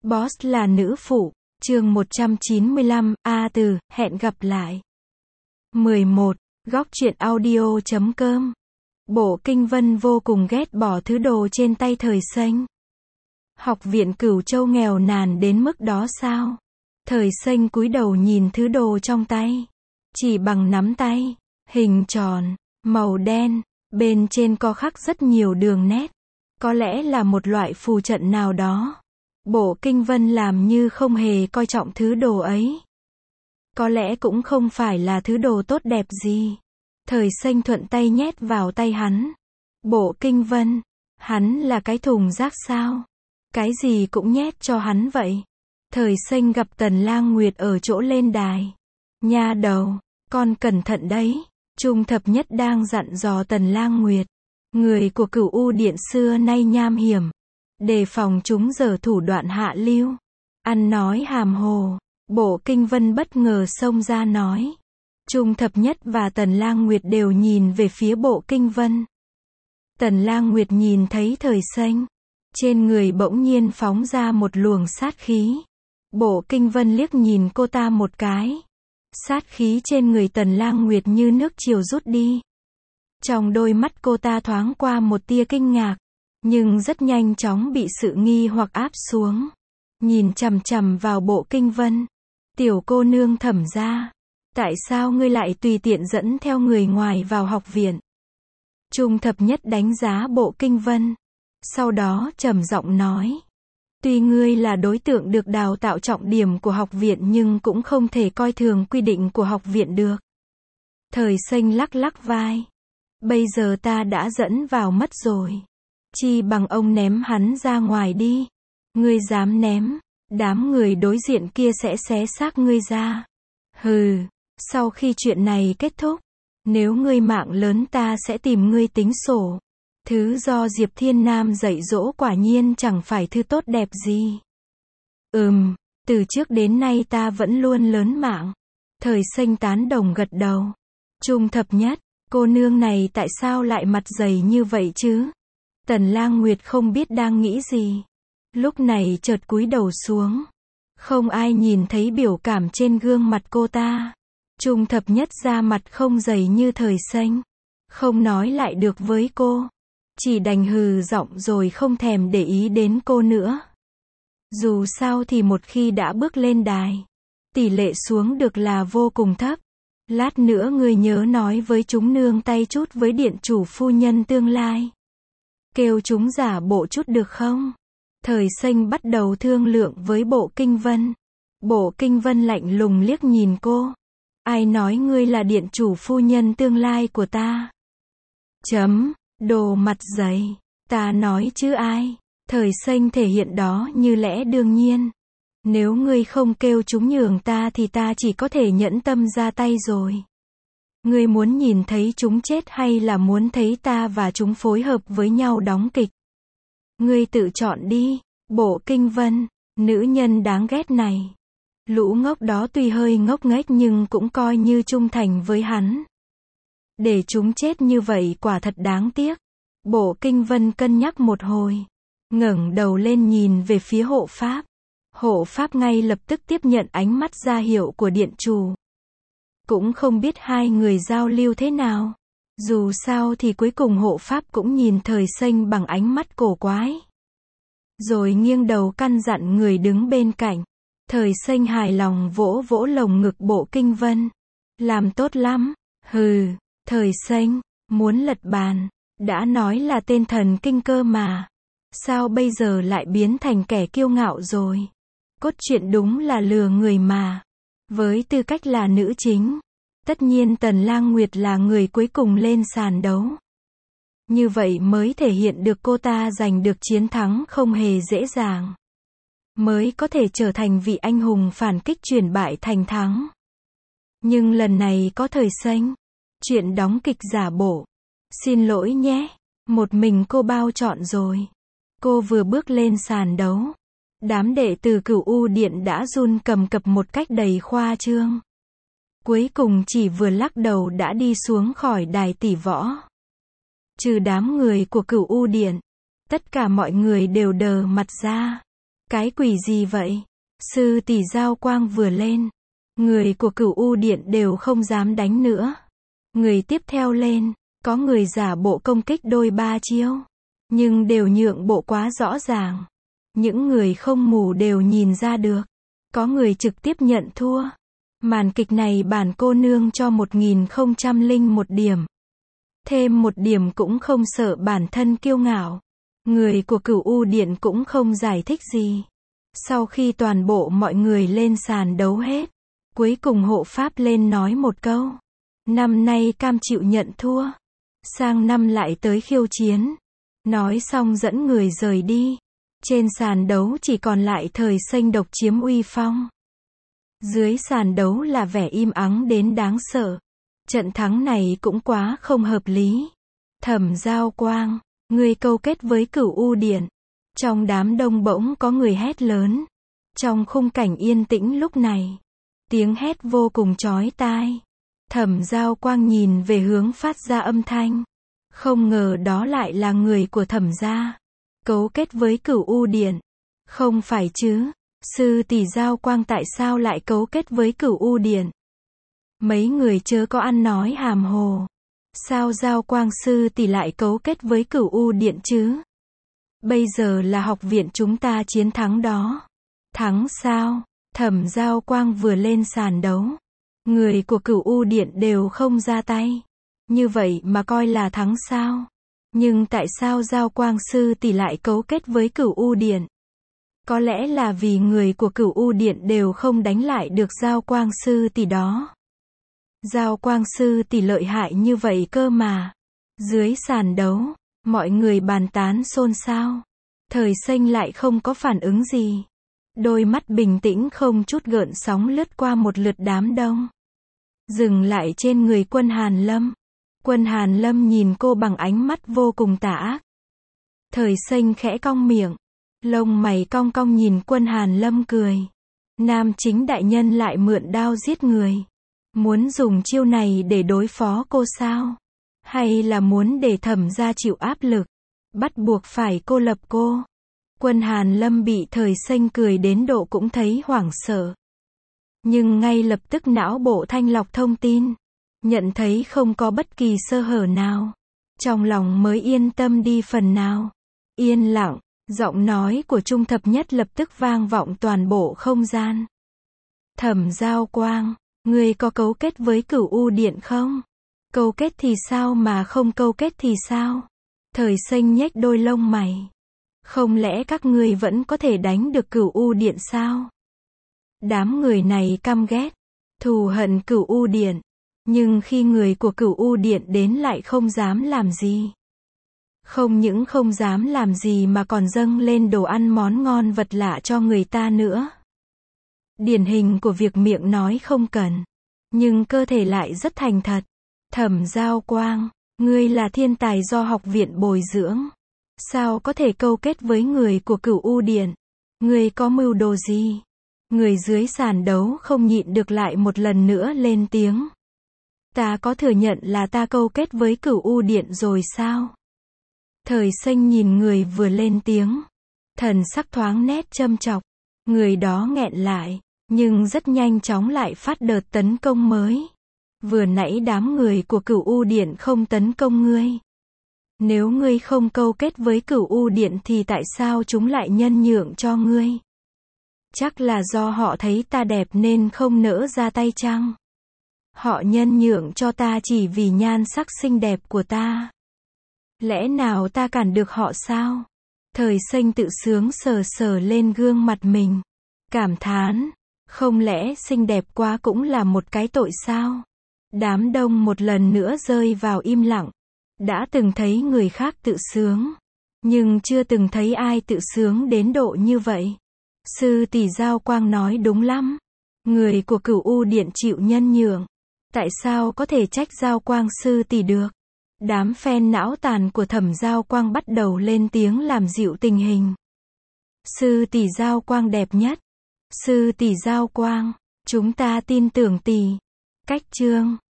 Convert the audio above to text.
Boss là nữ phụ. Chương 195, A Từ, hẹn gặp lại. 11. Góc truyện audio.com. Bộ Kinh Vân vô cùng ghét bỏ thứ đồ trên tay Thời Xanh. Học viện Cửu Châu nghèo nàn đến mức đó sao? Thời Xanh cúi đầu nhìn thứ đồ trong tay. Chỉ bằng nắm tay, hình tròn, màu đen, bên trên có khắc rất nhiều đường nét. Có lẽ là một loại phù trận nào đó. Bộ Kinh Vân làm như không hề coi trọng thứ đồ ấy. Có lẽ cũng không phải là thứ đồ tốt đẹp gì. Thời Xanh thuận tay nhét vào tay hắn. Bộ Kinh Vân, hắn là cái thùng rác sao? Cái gì cũng nhét cho hắn vậy. Thời Xanh gặp Tần Lang Nguyệt ở chỗ lên đài. Nha đầu, con cẩn thận đấy. Trung Thập Nhất đang dặn dò Tần Lang Nguyệt. Người của Cửu U Điện xưa nay nham hiểm. Đề phòng chúng giở thủ đoạn hạ lưu. Ăn nói hàm hồ. Bộ Kinh Vân bất ngờ xông ra nói. Trung Thập Nhất và Tần Lang Nguyệt đều nhìn về phía Bộ Kinh Vân. Tần Lang Nguyệt nhìn thấy Thời Xanh. Trên người bỗng nhiên phóng ra một luồng sát khí. Bộ Kinh Vân liếc nhìn cô ta một cái. Sát khí trên người Tần Lang Nguyệt như nước triều rút đi. Trong đôi mắt cô ta thoáng qua một tia kinh ngạc. Nhưng rất nhanh chóng bị sự nghi hoặc áp xuống. Nhìn chằm chằm vào Bộ Kinh Vân. Tiểu cô nương Thẩm gia. Tại sao ngươi lại tùy tiện dẫn theo người ngoài vào học viện? Trung Thập Nhất đánh giá Bộ Kinh Vân. Sau đó trầm giọng nói. Tuy ngươi là đối tượng được đào tạo trọng điểm của học viện nhưng cũng không thể coi thường quy định của học viện được. Thời Xanh lắc lắc vai. Bây giờ ta đã dẫn vào mất rồi. Chi bằng ông ném hắn ra ngoài đi. Ngươi dám ném, đám người đối diện kia sẽ xé xác ngươi ra. Hừ, sau khi chuyện này kết thúc, nếu ngươi mạng lớn ta sẽ tìm ngươi tính sổ. Thứ do Diệp Thiên Nam dạy dỗ quả nhiên chẳng phải thứ tốt đẹp gì. Từ trước đến nay ta vẫn luôn lớn mạng. Thời Xanh tán đồng gật đầu. Trung Thập Nhất, cô nương này tại sao lại mặt dày như vậy chứ? Tần Lang Nguyệt không biết đang nghĩ gì. Lúc này chợt cúi đầu xuống. Không ai nhìn thấy biểu cảm trên gương mặt cô ta. Trung Thập Nhất da mặt không dày như Thời Xanh. Không nói lại được với cô. Chỉ đành hừ giọng rồi không thèm để ý đến cô nữa. Dù sao thì một khi đã bước lên đài, tỷ lệ xuống được là vô cùng thấp. Lát nữa ngươi nhớ nói với chúng nương tay chút với điện chủ phu nhân tương lai. Kêu chúng giả bộ chút được không? Thời Xanh bắt đầu thương lượng với Bộ Kinh Vân. Bộ Kinh Vân lạnh lùng liếc nhìn cô. Ai nói ngươi là điện chủ phu nhân tương lai của ta? Đồ mặt dày. Ta nói chứ ai? Thời Xanh thể hiện đó như lẽ đương nhiên. Nếu ngươi không kêu chúng nhường ta thì ta chỉ có thể nhẫn tâm ra tay rồi. Ngươi muốn nhìn thấy chúng chết hay là muốn thấy ta và chúng phối hợp với nhau đóng kịch? Ngươi tự chọn đi. Bộ Kinh Vân, nữ nhân đáng ghét này. Lũ ngốc đó tuy hơi ngốc nghếch nhưng cũng coi như trung thành với hắn. Để chúng chết như vậy quả thật đáng tiếc. Bộ Kinh Vân cân nhắc một hồi. Ngẩng đầu lên nhìn về phía hộ pháp. Hộ pháp ngay lập tức tiếp nhận ánh mắt ra hiệu của điện chủ. Cũng không biết hai người giao lưu thế nào. Dù sao thì cuối cùng hộ pháp cũng nhìn Thời Xanh bằng ánh mắt cổ quái. Rồi nghiêng đầu căn dặn người đứng bên cạnh. Thời Xanh hài lòng vỗ vỗ lồng ngực Bộ Kinh Vân. Làm tốt lắm. Hừ, Thời Xanh, muốn lật bàn. Đã nói là tên thần kinh cơ mà. Sao bây giờ lại biến thành kẻ kiêu ngạo rồi? Cốt truyện đúng là lừa người mà. Với tư cách là nữ chính, tất nhiên Tần Lang Nguyệt là người cuối cùng lên sàn đấu. Như vậy mới thể hiện được cô ta giành được chiến thắng không hề dễ dàng. Mới có thể trở thành vị anh hùng phản kích chuyển bại thành thắng. Nhưng lần này có Thời Xanh. Chuyện đóng kịch giả bộ. Xin lỗi nhé. Một mình cô bao trọn rồi. Cô vừa bước lên sàn đấu. Đám đệ tử Cửu U Điện đã run cầm cập một cách đầy khoa trương. Cuối cùng chỉ vừa lắc đầu đã đi xuống khỏi đài tỷ võ. Trừ đám người của Cửu U Điện. Tất cả mọi người đều đờ mặt ra. Cái quỷ gì vậy? Sư tỷ giao quang vừa lên. Người của Cửu U Điện đều không dám đánh nữa. Người tiếp theo lên, có người giả bộ công kích đôi ba chiêu. Nhưng đều nhượng bộ quá rõ ràng. Những người không mù đều nhìn ra được. Có người trực tiếp nhận thua. Màn kịch này bản cô nương cho 1001 điểm. Thêm một điểm cũng không sợ bản thân kiêu ngạo. Người của Cửu U Điện cũng không giải thích gì. Sau khi toàn bộ mọi người lên sàn đấu hết, cuối cùng hộ pháp lên nói một câu. Năm nay cam chịu nhận thua. Sang năm lại tới khiêu chiến. Nói xong dẫn người rời đi. Trên sàn đấu chỉ còn lại Thời Xanh độc chiếm uy phong. Dưới sàn đấu là vẻ im ắng đến đáng sợ. Trận thắng này cũng quá không hợp lý. Thẩm Giao Quang, ngươi câu kết với Cửu U Điện. Trong đám đông bỗng có người hét lớn. Trong khung cảnh yên tĩnh lúc này, tiếng hét vô cùng chói tai. Thẩm Giao Quang nhìn về hướng phát ra âm thanh. Không ngờ đó lại là người của Thẩm gia. Cấu kết với Cửu U Điện. Không phải chứ, sư tỷ Giao Quang tại sao lại cấu kết với Cửu U Điện? Mấy người chớ có ăn nói hàm hồ. Sao Giao Quang sư tỷ lại cấu kết với Cửu U Điện chứ? Bây giờ là học viện chúng ta chiến thắng đó. Thắng sao? Thẩm Giao Quang vừa lên sàn đấu. Người của Cửu U Điện đều không ra tay. Như vậy mà coi là thắng sao? Nhưng tại sao Giao Quang sư tỷ lại cấu kết với Cửu U Điện? Có lẽ là vì người của Cửu U Điện đều không đánh lại được Giao Quang sư tỷ đó. Giao Quang sư tỷ lợi hại như vậy cơ mà. Dưới sàn đấu, mọi người bàn tán xôn xao. Thời Xanh lại không có phản ứng gì. Đôi mắt bình tĩnh không chút gợn sóng lướt qua một lượt đám đông. Dừng lại trên người Quân Hàn Lâm. Quân Hàn Lâm nhìn cô bằng ánh mắt vô cùng tà ác. Thời Xanh khẽ cong miệng. Lông mày cong cong nhìn Quân Hàn Lâm cười. Nam chính đại nhân lại mượn đao giết người. Muốn dùng chiêu này để đối phó cô sao? Hay là muốn để Thẩm gia chịu áp lực? Bắt buộc phải cô lập cô. Quân Hàn Lâm bị Thời Xanh cười đến độ cũng thấy hoảng sợ. Nhưng ngay lập tức não bộ thanh lọc thông tin. Nhận thấy không có bất kỳ sơ hở nào. Trong lòng mới yên tâm đi phần nào. Yên lặng, giọng nói của Trung Thập Nhất lập tức vang vọng toàn bộ không gian. Thẩm Giao Quang, ngươi có cấu kết với Cửu U Điện không? Câu kết thì sao mà không câu kết thì sao? Thời Xanh nhếch đôi lông mày. Không lẽ các ngươi vẫn có thể đánh được Cửu U Điện sao? Đám người này căm ghét, thù hận Cửu U Điện. Nhưng khi người của Cửu U Điện đến lại không dám làm gì. Không những không dám làm gì mà còn dâng lên đồ ăn món ngon vật lạ cho người ta nữa. Điển hình của việc miệng nói không cần, nhưng cơ thể lại rất thành thật. Thẩm Giao Quang, ngươi là thiên tài do học viện bồi dưỡng. Sao có thể câu kết với người của Cửu U Điện? Ngươi có mưu đồ gì? Người dưới sàn đấu không nhịn được lại một lần nữa lên tiếng. Ta có thừa nhận là ta câu kết với Cửu U Điện rồi sao? Thời Xanh nhìn người vừa lên tiếng. Thần sắc thoáng nét châm chọc. Người đó nghẹn lại, nhưng rất nhanh chóng lại phát đợt tấn công mới. Vừa nãy đám người của Cửu U Điện không tấn công ngươi. Nếu ngươi không câu kết với Cửu U Điện thì tại sao chúng lại nhân nhượng cho ngươi? Chắc là do họ thấy ta đẹp nên không nỡ ra tay chăng? Họ nhân nhượng cho ta chỉ vì nhan sắc xinh đẹp của ta. Lẽ nào ta cản được họ sao? Thời Xanh tự sướng sờ sờ lên gương mặt mình. Cảm thán, không lẽ xinh đẹp quá cũng là một cái tội sao? Đám đông một lần nữa rơi vào im lặng. Đã từng thấy người khác tự sướng, nhưng chưa từng thấy ai tự sướng đến độ như vậy. Sư tỷ Giao Quang nói đúng lắm. Người của Cửu U Điện chịu nhân nhượng. Tại sao có thể trách Giao Quang sư tỷ được? Đám fan não tàn của Thẩm Giao Quang bắt đầu lên tiếng làm dịu tình hình. Sư tỷ Giao Quang đẹp nhất. Sư tỷ Giao Quang, chúng ta tin tưởng tỷ. Cách chương